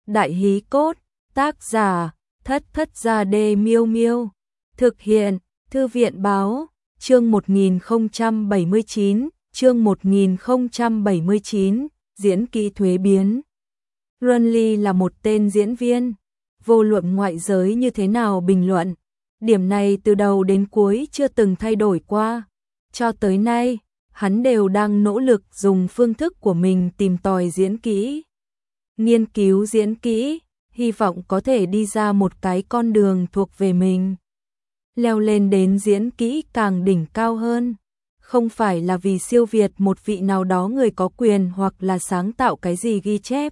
Đại hí cốt, tác giả, Thất Thất Gia Đê Miêu Miêu. Thực hiện, Thư viện báo, chương 1079, chương 1079, diễn kỹ thuế biến. Runly là một tên diễn viên, vô luận ngoại giới như thế nào bình luận, điểm này từ đầu đến cuối chưa từng thay đổi qua. Cho tới nay, hắn đều đang nỗ lực dùng phương thức của mình tìm tòi diễn kỹ, nghiên cứu diễn kỹ, hy vọng có thể đi ra một cái con đường thuộc về mình. Leo lên đến diễn kỹ càng đỉnh cao hơn, không phải là vì siêu việt một vị nào đó người có quyền hoặc là sáng tạo cái gì ghi chép,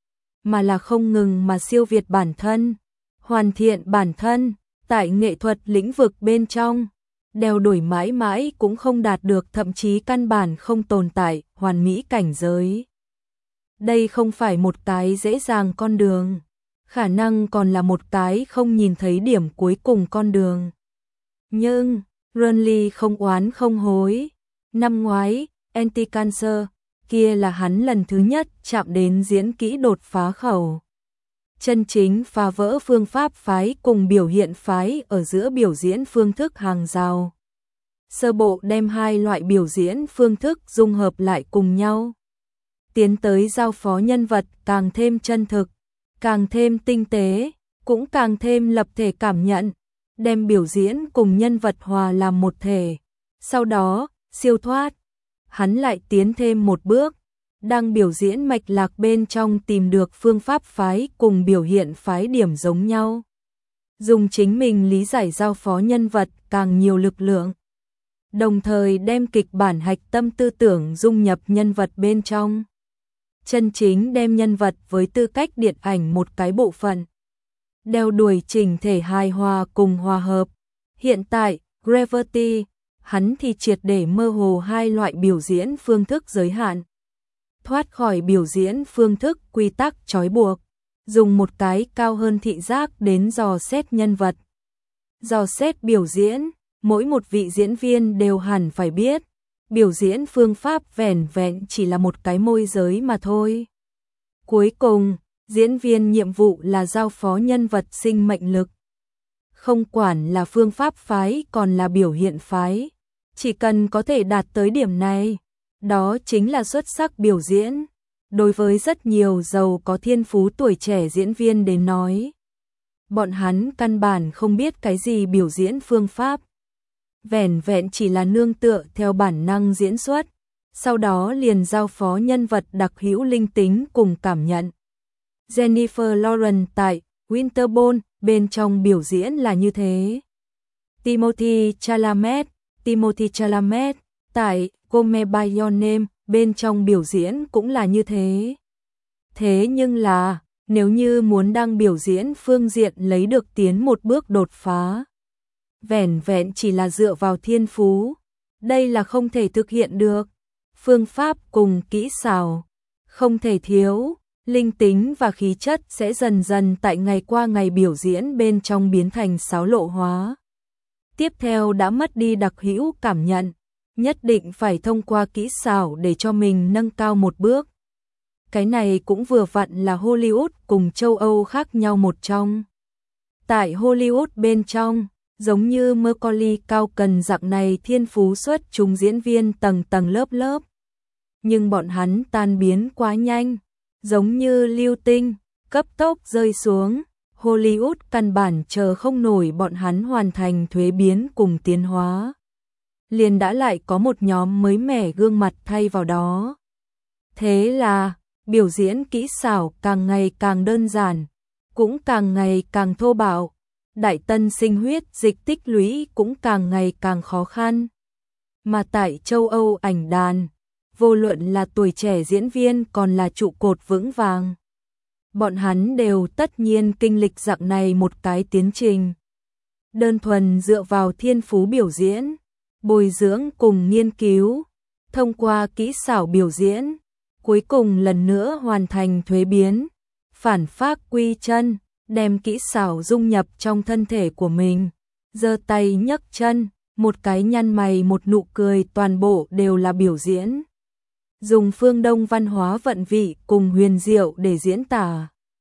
mà là không ngừng mà siêu việt bản thân, hoàn thiện bản thân, tại nghệ thuật lĩnh vực bên trong, đeo đuổi mãi mãi cũng không đạt được, thậm chí căn bản không tồn tại, hoàn mỹ cảnh giới. Đây không phải một cái dễ dàng con đường, khả năng còn là một cái không nhìn thấy điểm cuối cùng con đường. Nhưng, Runly không oán không hối. Năm ngoái, Anti-Cancer, kia là hắn lần thứ nhất chạm đến diễn kỹ đột phá khẩu. Chân chính phá vỡ phương pháp phái cùng biểu hiện phái ở giữa biểu diễn phương thức hàng rào. Sơ bộ đem hai loại biểu diễn phương thức dung hợp lại cùng nhau. Tiến tới giao phó nhân vật càng thêm chân thực, càng thêm tinh tế, cũng càng thêm lập thể cảm nhận, đem biểu diễn cùng nhân vật hòa làm một thể. Sau đó, siêu thoát, hắn lại tiến thêm một bước, đang biểu diễn mạch lạc bên trong tìm được phương pháp phái cùng biểu hiện phái điểm giống nhau. Dùng chính mình lý giải giao phó nhân vật càng nhiều lực lượng, đồng thời đem kịch bản hạch tâm tư tưởng dung nhập nhân vật bên trong. Chân chính đem nhân vật với tư cách điện ảnh một cái bộ phận, đeo đuổi chỉnh thể hài hòa cùng hòa hợp. Hiện tại, Gravity, hắn thì triệt để mơ hồ hai loại biểu diễn phương thức giới hạn, thoát khỏi biểu diễn phương thức quy tắc trói buộc, dùng một cái cao hơn thị giác đến dò xét nhân vật, dò xét biểu diễn. Mỗi một vị diễn viên đều hẳn phải biết, biểu diễn phương pháp vẻn vẹn chỉ là một cái môi giới mà thôi. Cuối cùng, diễn viên nhiệm vụ là giao phó nhân vật sinh mệnh lực. Không quản là phương pháp phái còn là biểu hiện phái, chỉ cần có thể đạt tới điểm này, đó chính là xuất sắc biểu diễn. Đối với rất nhiều giàu có thiên phú tuổi trẻ diễn viên đến nói, bọn hắn căn bản không biết cái gì biểu diễn phương pháp, vẻn vẹn chỉ là nương tựa theo bản năng diễn xuất, sau đó liền giao phó nhân vật đặc hữu linh tính cùng cảm nhận. Jennifer Lawrence tại Winterborn bên trong biểu diễn là như thế. Timothée Chalamet tại Call Me By Your Name bên trong biểu diễn cũng là như thế. Thế nhưng là, nếu như muốn đang biểu diễn phương diện lấy được tiến một bước đột phá, vẻn vẹn chỉ là dựa vào thiên phú, đây là không thể thực hiện được. Phương pháp cùng kỹ xảo không thể thiếu, linh tính và khí chất sẽ dần dần tại ngày qua ngày biểu diễn bên trong biến thành xáo lộ hóa. Tiếp theo đã mất đi đặc hữu cảm nhận, nhất định phải thông qua kỹ xảo để cho mình nâng cao một bước. Cái này cũng vừa vặn là Hollywood cùng châu Âu khác nhau một trong. Tại Hollywood bên trong, giống như Macaulay Culkin dạng này thiên phú xuất chúng diễn viên tầng tầng lớp lớp, nhưng bọn hắn tan biến quá nhanh, giống như lưu tinh, cấp tốc rơi xuống. Hollywood căn bản chờ không nổi bọn hắn hoàn thành thuế biến cùng tiến hóa, liền đã lại có một nhóm mới mẻ gương mặt thay vào đó. Thế là, biểu diễn kỹ xảo càng ngày càng đơn giản, cũng càng ngày càng thô bạo. Đại tân sinh huyết dịch tích lũy cũng càng ngày càng khó khăn. Mà tại châu Âu ảnh đàn, vô luận là tuổi trẻ diễn viên còn là trụ cột vững vàng, bọn hắn đều tất nhiên kinh lịch dạng này một cái tiến trình. Đơn thuần dựa vào thiên phú biểu diễn, bồi dưỡng cùng nghiên cứu, thông qua kỹ xảo biểu diễn, cuối cùng lần nữa hoàn thành thuế biến, phản phác quy chân, đem kỹ xảo dung nhập trong thân thể của mình, giơ tay nhấc chân, một cái nhăn mày một nụ cười toàn bộ đều là biểu diễn. Dùng phương Đông văn hóa vận vị cùng huyền diệu để diễn tả.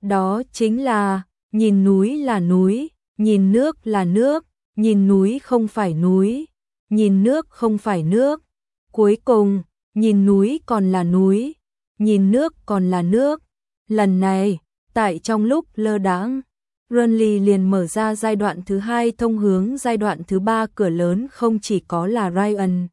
Đó chính là, nhìn núi là núi, nhìn nước là nước, nhìn núi không phải núi, nhìn nước không phải nước. Cuối cùng, nhìn núi còn là núi, nhìn nước còn là nước. Lần này, tại trong lúc lơ đãng, Burnley liền mở ra giai đoạn thứ 2 thông hướng giai đoạn thứ 3. Cửa lớn không chỉ có là Ryan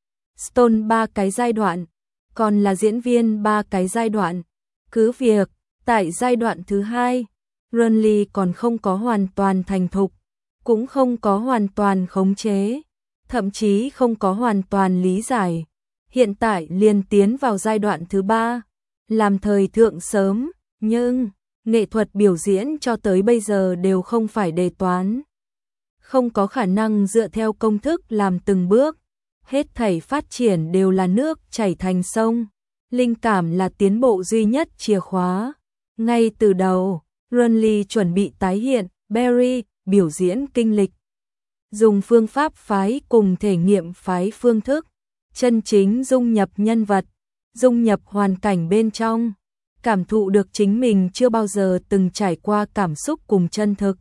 Stone 3 cái giai đoạn, còn là diễn viên 3 cái giai đoạn. Cứ việc, tại giai đoạn thứ 2, Burnley còn không có hoàn toàn thành thục, cũng không có hoàn toàn khống chế, thậm chí không có hoàn toàn lý giải. Hiện tại liền tiến vào giai đoạn thứ 3, làm thời thượng sớm, nhưng nghệ thuật biểu diễn cho tới bây giờ đều không phải đề toán. Không có khả năng dựa theo công thức làm từng bước, hết thảy phát triển đều là nước chảy thành sông, linh cảm là tiến bộ duy nhất chìa khóa. Ngay từ đầu, Burnley chuẩn bị tái hiện Barry biểu diễn kinh lịch, dùng phương pháp phái cùng thể nghiệm phái phương thức, chân chính dung nhập nhân vật, dung nhập hoàn cảnh bên trong, cảm thụ được chính mình chưa bao giờ từng trải qua cảm xúc cùng chân thực.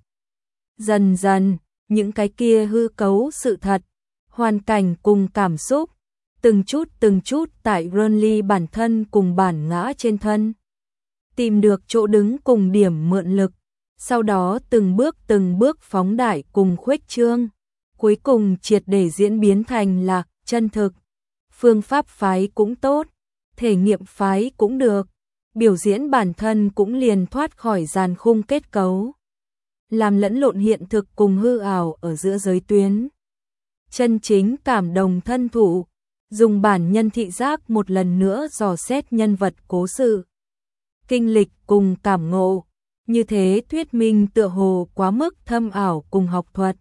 Dần dần, những cái kia hư cấu sự thật, hoàn cảnh cùng cảm xúc, từng chút tại Burnley bản thân cùng bản ngã trên thân, tìm được chỗ đứng cùng điểm mượn lực, sau đó từng bước phóng đại cùng khuếch trương, cuối cùng triệt để diễn biến thành là chân thực. Phương pháp phái cũng tốt, thể nghiệm phái cũng được, biểu diễn bản thân cũng liền thoát khỏi dàn khung kết cấu, làm lẫn lộn hiện thực cùng hư ảo ở giữa giới tuyến. Chân chính cảm đồng thân thụ, dùng bản nhân thị giác một lần nữa dò xét nhân vật cố sự, kinh lịch cùng cảm ngộ, như thế thuyết minh tựa hồ quá mức thâm ảo cùng học thuật.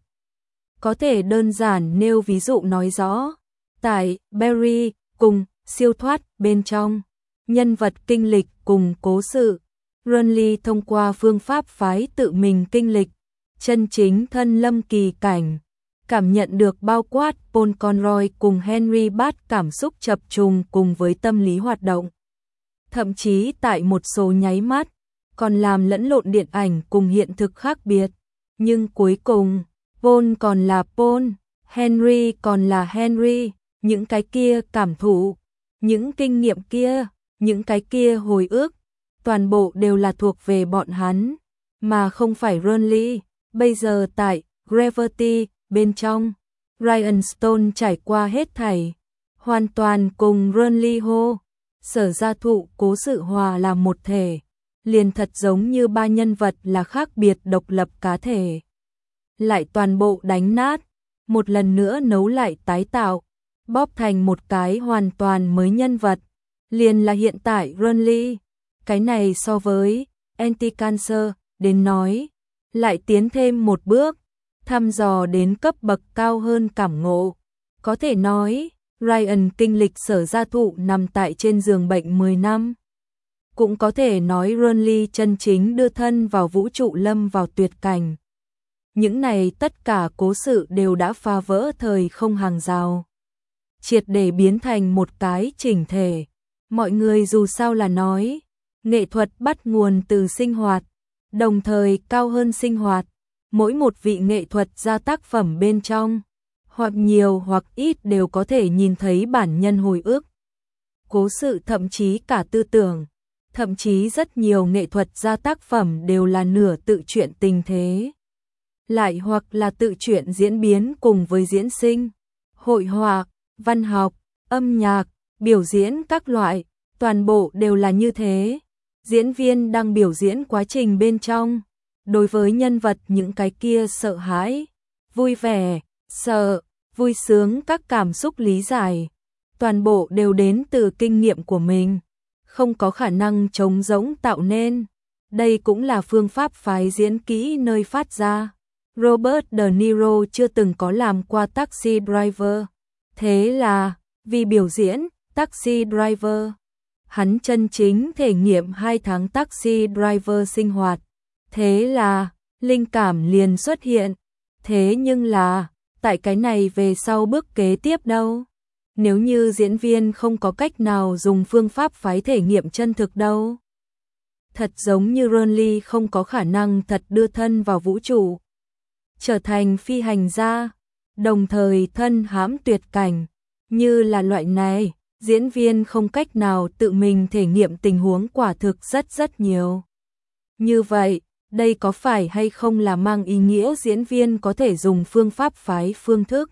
Có thể đơn giản nêu ví dụ nói rõ, tại Barry cùng siêu thoát bên trong, nhân vật kinh lịch cùng cố sự, Burnley thông qua phương pháp phái tự mình kinh lịch, chân chính thân lâm kỳ cảnh, cảm nhận được bao quát Paul Conroy cùng Henry Bath cảm xúc chập trùng cùng với tâm lý hoạt động. Thậm chí tại một số nháy mắt, còn làm lẫn lộn điện ảnh cùng hiện thực khác biệt. Nhưng cuối cùng, Paul còn là Paul, Henry còn là Henry, những cái kia cảm thụ, những kinh nghiệm kia, những cái kia hồi ức, toàn bộ đều là thuộc về bọn hắn, mà không phải Burnley. Bây giờ tại Gravity bên trong, Ryan Stone trải qua hết thảy, hoàn toàn cùng Burnley hô, sở gia thụ cố sự hòa là một thể, liền thật giống như ba nhân vật là khác biệt độc lập cá thể. Lại toàn bộ đánh nát, một lần nữa nấu lại tái tạo, bóp thành một cái hoàn toàn mới nhân vật, liền là hiện tại Burnley. Cái này so với Anti-Cancer đến nói, lại tiến thêm một bước, thăm dò đến cấp bậc cao hơn cảm ngộ. Có thể nói, Ryan kinh lịch sở gia thụ nằm tại trên giường bệnh 10 năm. Cũng có thể nói Burnley chân chính đưa thân vào vũ trụ lâm vào tuyệt cảnh. Những này tất cả cố sự đều đã phá vỡ thời không hàng rào, triệt để biến thành một cái chỉnh thể. Mọi người dù sao là nói, nghệ thuật bắt nguồn từ sinh hoạt, đồng thời cao hơn sinh hoạt. Mỗi một vị nghệ thuật gia tác phẩm bên trong, hoặc nhiều hoặc ít đều có thể nhìn thấy bản nhân hồi ức, cố sự, thậm chí cả tư tưởng. Thậm chí rất nhiều nghệ thuật gia tác phẩm đều là nửa tự truyện tình thế, lại hoặc là tự truyện diễn biến cùng với diễn sinh, hội họa, văn học, âm nhạc, biểu diễn các loại, toàn bộ đều là như thế. Diễn viên đang biểu diễn quá trình bên trong, đối với nhân vật những cái kia sợ hãi, vui vẻ, sợ, vui sướng các cảm xúc lý giải, toàn bộ đều đến từ kinh nghiệm của mình, không có khả năng trống rỗng tạo nên. Đây cũng là phương pháp phái diễn kỹ nơi phát ra. Robert De Niro chưa từng có làm qua Taxi Driver, thế là vì biểu diễn Taxi Driver, hắn chân chính thể nghiệm 2 tháng Taxi Driver sinh hoạt, thế là linh cảm liền xuất hiện. Thế nhưng là, tại cái này về sau bước kế tiếp đâu? Nếu như diễn viên không có cách nào dùng phương pháp phái thể nghiệm chân thực đâu? Thật giống như Ronly không có khả năng thật đưa thân vào vũ trụ, trở thành phi hành gia, đồng thời thân hãm tuyệt cảnh. Như là loại này, diễn viên không cách nào tự mình thể nghiệm tình huống quả thực rất nhiều. Như vậy, đây có phải hay không là mang ý nghĩa diễn viên có thể dùng phương pháp phái phương thức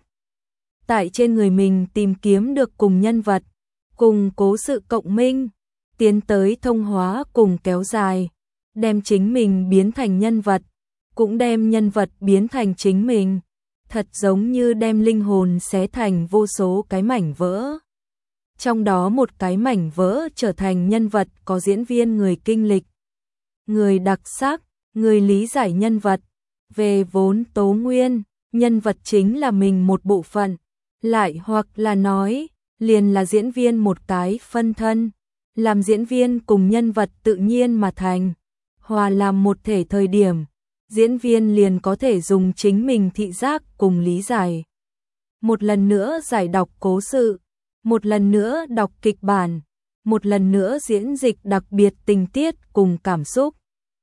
tại trên người mình tìm kiếm được cùng nhân vật, cùng cố sự cộng minh, tiến tới thông hóa cùng kéo dài, đem chính mình biến thành nhân vật, cũng đem nhân vật biến thành chính mình, thật giống như đem linh hồn xé thành vô số cái mảnh vỡ. Trong đó một cái mảnh vỡ trở thành nhân vật có diễn viên người kinh lịch, người đặc sắc, người lý giải nhân vật, về vốn tố nguyên, nhân vật chính là mình một bộ phận, lại hoặc là nói, liền là diễn viên một cái phân thân, làm diễn viên cùng nhân vật tự nhiên mà thành, hòa làm một thể thời điểm, diễn viên liền có thể dùng chính mình thị giác cùng lý giải. Một lần nữa giải đọc cố sự, một lần nữa đọc kịch bản, một lần nữa diễn dịch đặc biệt tình tiết cùng cảm xúc.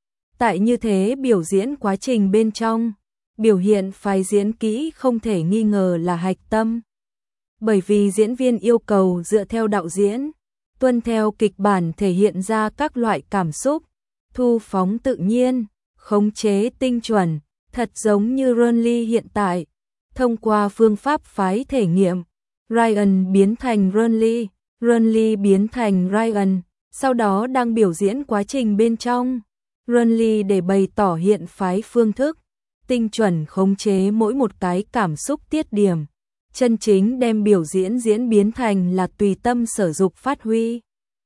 Tại như thế biểu diễn quá trình bên trong, biểu hiện phải diễn kỹ không thể nghi ngờ là hạch tâm. Bởi vì diễn viên yêu cầu dựa theo đạo diễn, tuân theo kịch bản thể hiện ra các loại cảm xúc, thu phóng tự nhiên, khống chế tinh chuẩn, thật giống như Ronly hiện tại. Thông qua phương pháp phái thể nghiệm, Ryan biến thành Ronly, Ronly biến thành Ryan, sau đó đang biểu diễn quá trình bên trong. Ronly để bày tỏ hiện phái phương thức, tinh chuẩn khống chế mỗi một cái cảm xúc tiết điểm, chân chính đem biểu diễn biến thành là tùy tâm sở dục phát huy.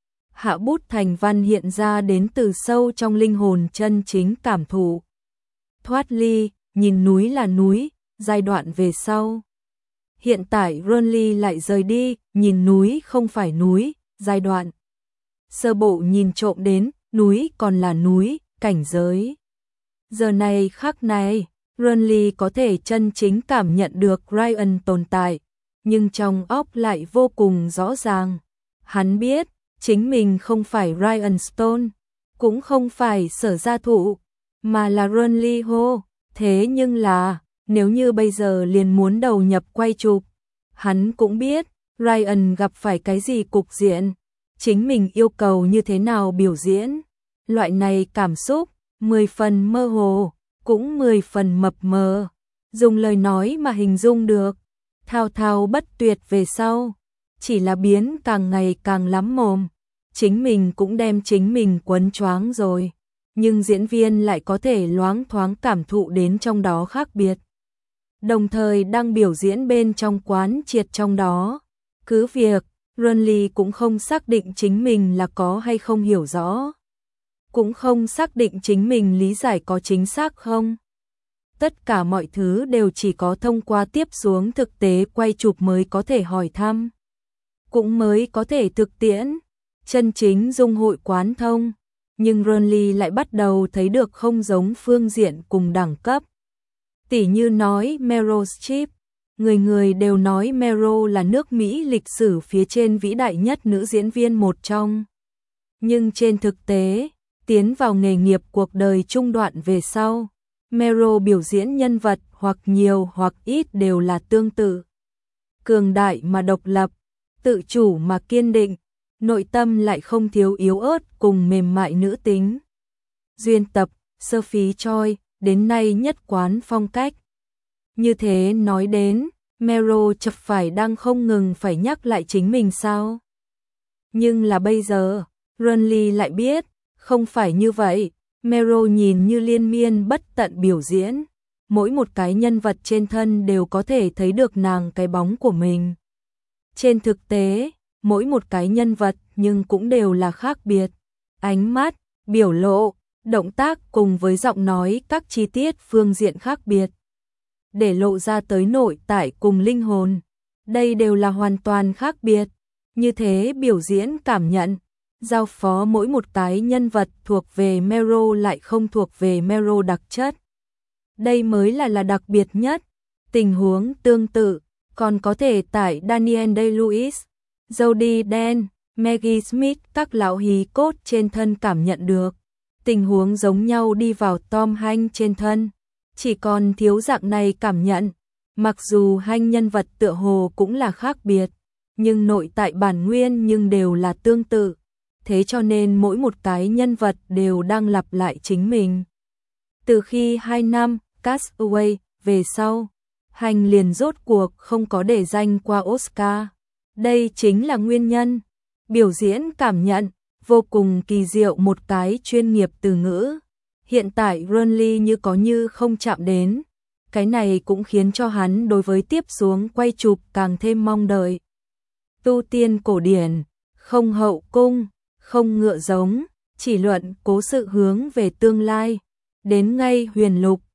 Hạ bút thành văn hiện ra đến từ sâu trong linh hồn chân chính cảm thụ. Thoát ly, nhìn núi là núi, giai đoạn về sau. Hiện tại Ronly lại rời đi, nhìn núi không phải núi, giai đoạn. Sơ bộ nhìn trộm đến, núi còn là núi, cảnh giới. Giờ này khắc này, Ronly có thể chân chính cảm nhận được Ryan tồn tại, nhưng trong óc lại vô cùng rõ ràng. Hắn biết, chính mình không phải Ryan Stone, cũng không phải Sở Gia Thụ, mà là Ronly Ho. Thế nhưng là, nếu như bây giờ liền muốn đầu nhập quay chụp, hắn cũng biết Ryan gặp phải cái gì cục diện, chính mình yêu cầu như thế nào biểu diễn. Loại này cảm xúc, 10 phần mơ hồ, cũng 10 phần mập mờ, dùng lời nói mà hình dung được, thao thao bất tuyệt về sau, chỉ là biến càng ngày càng lắm mồm, chính mình cũng đem chính mình quấn choáng rồi, nhưng diễn viên lại có thể loáng thoáng cảm thụ đến trong đó khác biệt. Đồng thời đang biểu diễn bên trong quán triệt trong đó, cứ việc, Ronly cũng không xác định chính mình là có hay không hiểu rõ, cũng không xác định chính mình lý giải có chính xác không. Tất cả mọi thứ đều chỉ có thông qua tiếp xuống thực tế quay chụp mới có thể hỏi thăm, cũng mới có thể thực tiễn, chân chính dung hội quán thông. Nhưng Ronly lại bắt đầu thấy được không giống phương diện cùng đẳng cấp. Tỉ như nói Meryl Streep, người người đều nói Meryl là nước Mỹ lịch sử phía trên vĩ đại nhất nữ diễn viên một trong. Nhưng trên thực tế, tiến vào nghề nghiệp cuộc đời trung đoạn về sau, Meryl biểu diễn nhân vật hoặc nhiều hoặc ít đều là tương tự. Cường đại mà độc lập, tự chủ mà kiên định, nội tâm lại không thiếu yếu ớt cùng mềm mại nữ tính. Duyên tập, Sophie Choi, đến nay nhất quán phong cách. Như thế nói đến, Meryl chập phải đang không ngừng phải nhắc lại chính mình sao? Nhưng là bây giờ, Ronly lại biết, không phải như vậy. Meryl nhìn như liên miên bất tận biểu diễn, mỗi một cái nhân vật trên thân đều có thể thấy được nàng cái bóng của mình. Trên thực tế, mỗi một cái nhân vật nhưng cũng đều là khác biệt. Ánh mắt, biểu lộ, động tác cùng với giọng nói các chi tiết phương diện khác biệt, để lộ ra tới nội tại cùng linh hồn. Đây đều là hoàn toàn khác biệt. Như thế biểu diễn cảm nhận, giao phó mỗi một cái nhân vật thuộc về Meryl lại không thuộc về Meryl đặc chất. Đây mới là đặc biệt nhất. Tình huống tương tự còn có thể tại Daniel Day-Lewis, Jodie Dench, Maggie Smith các lão hí cốt trên thân cảm nhận được. Tình huống giống nhau đi vào Tom Hanks trên thân, chỉ còn thiếu dạng này cảm nhận. Mặc dù hai nhân vật tựa hồ cũng là khác biệt, nhưng nội tại bản nguyên nhưng đều là tương tự. Thế cho nên mỗi một cái nhân vật đều đang lặp lại chính mình. Từ khi 2 năm Castaway về sau, Hành liền rốt cuộc không có để danh qua Oscar. Đây chính là nguyên nhân. Biểu diễn cảm nhận, vô cùng kỳ diệu, một cái chuyên nghiệp từ ngữ. Hiện tại Ronly như có như không chạm đến. Cái này cũng khiến cho hắn đối với tiếp xuống quay chụp càng thêm mong đợi. Tu tiên cổ điển, không hậu cung, không ngựa giống, chỉ luận cố sự hướng về tương lai. Đến ngay huyền lục,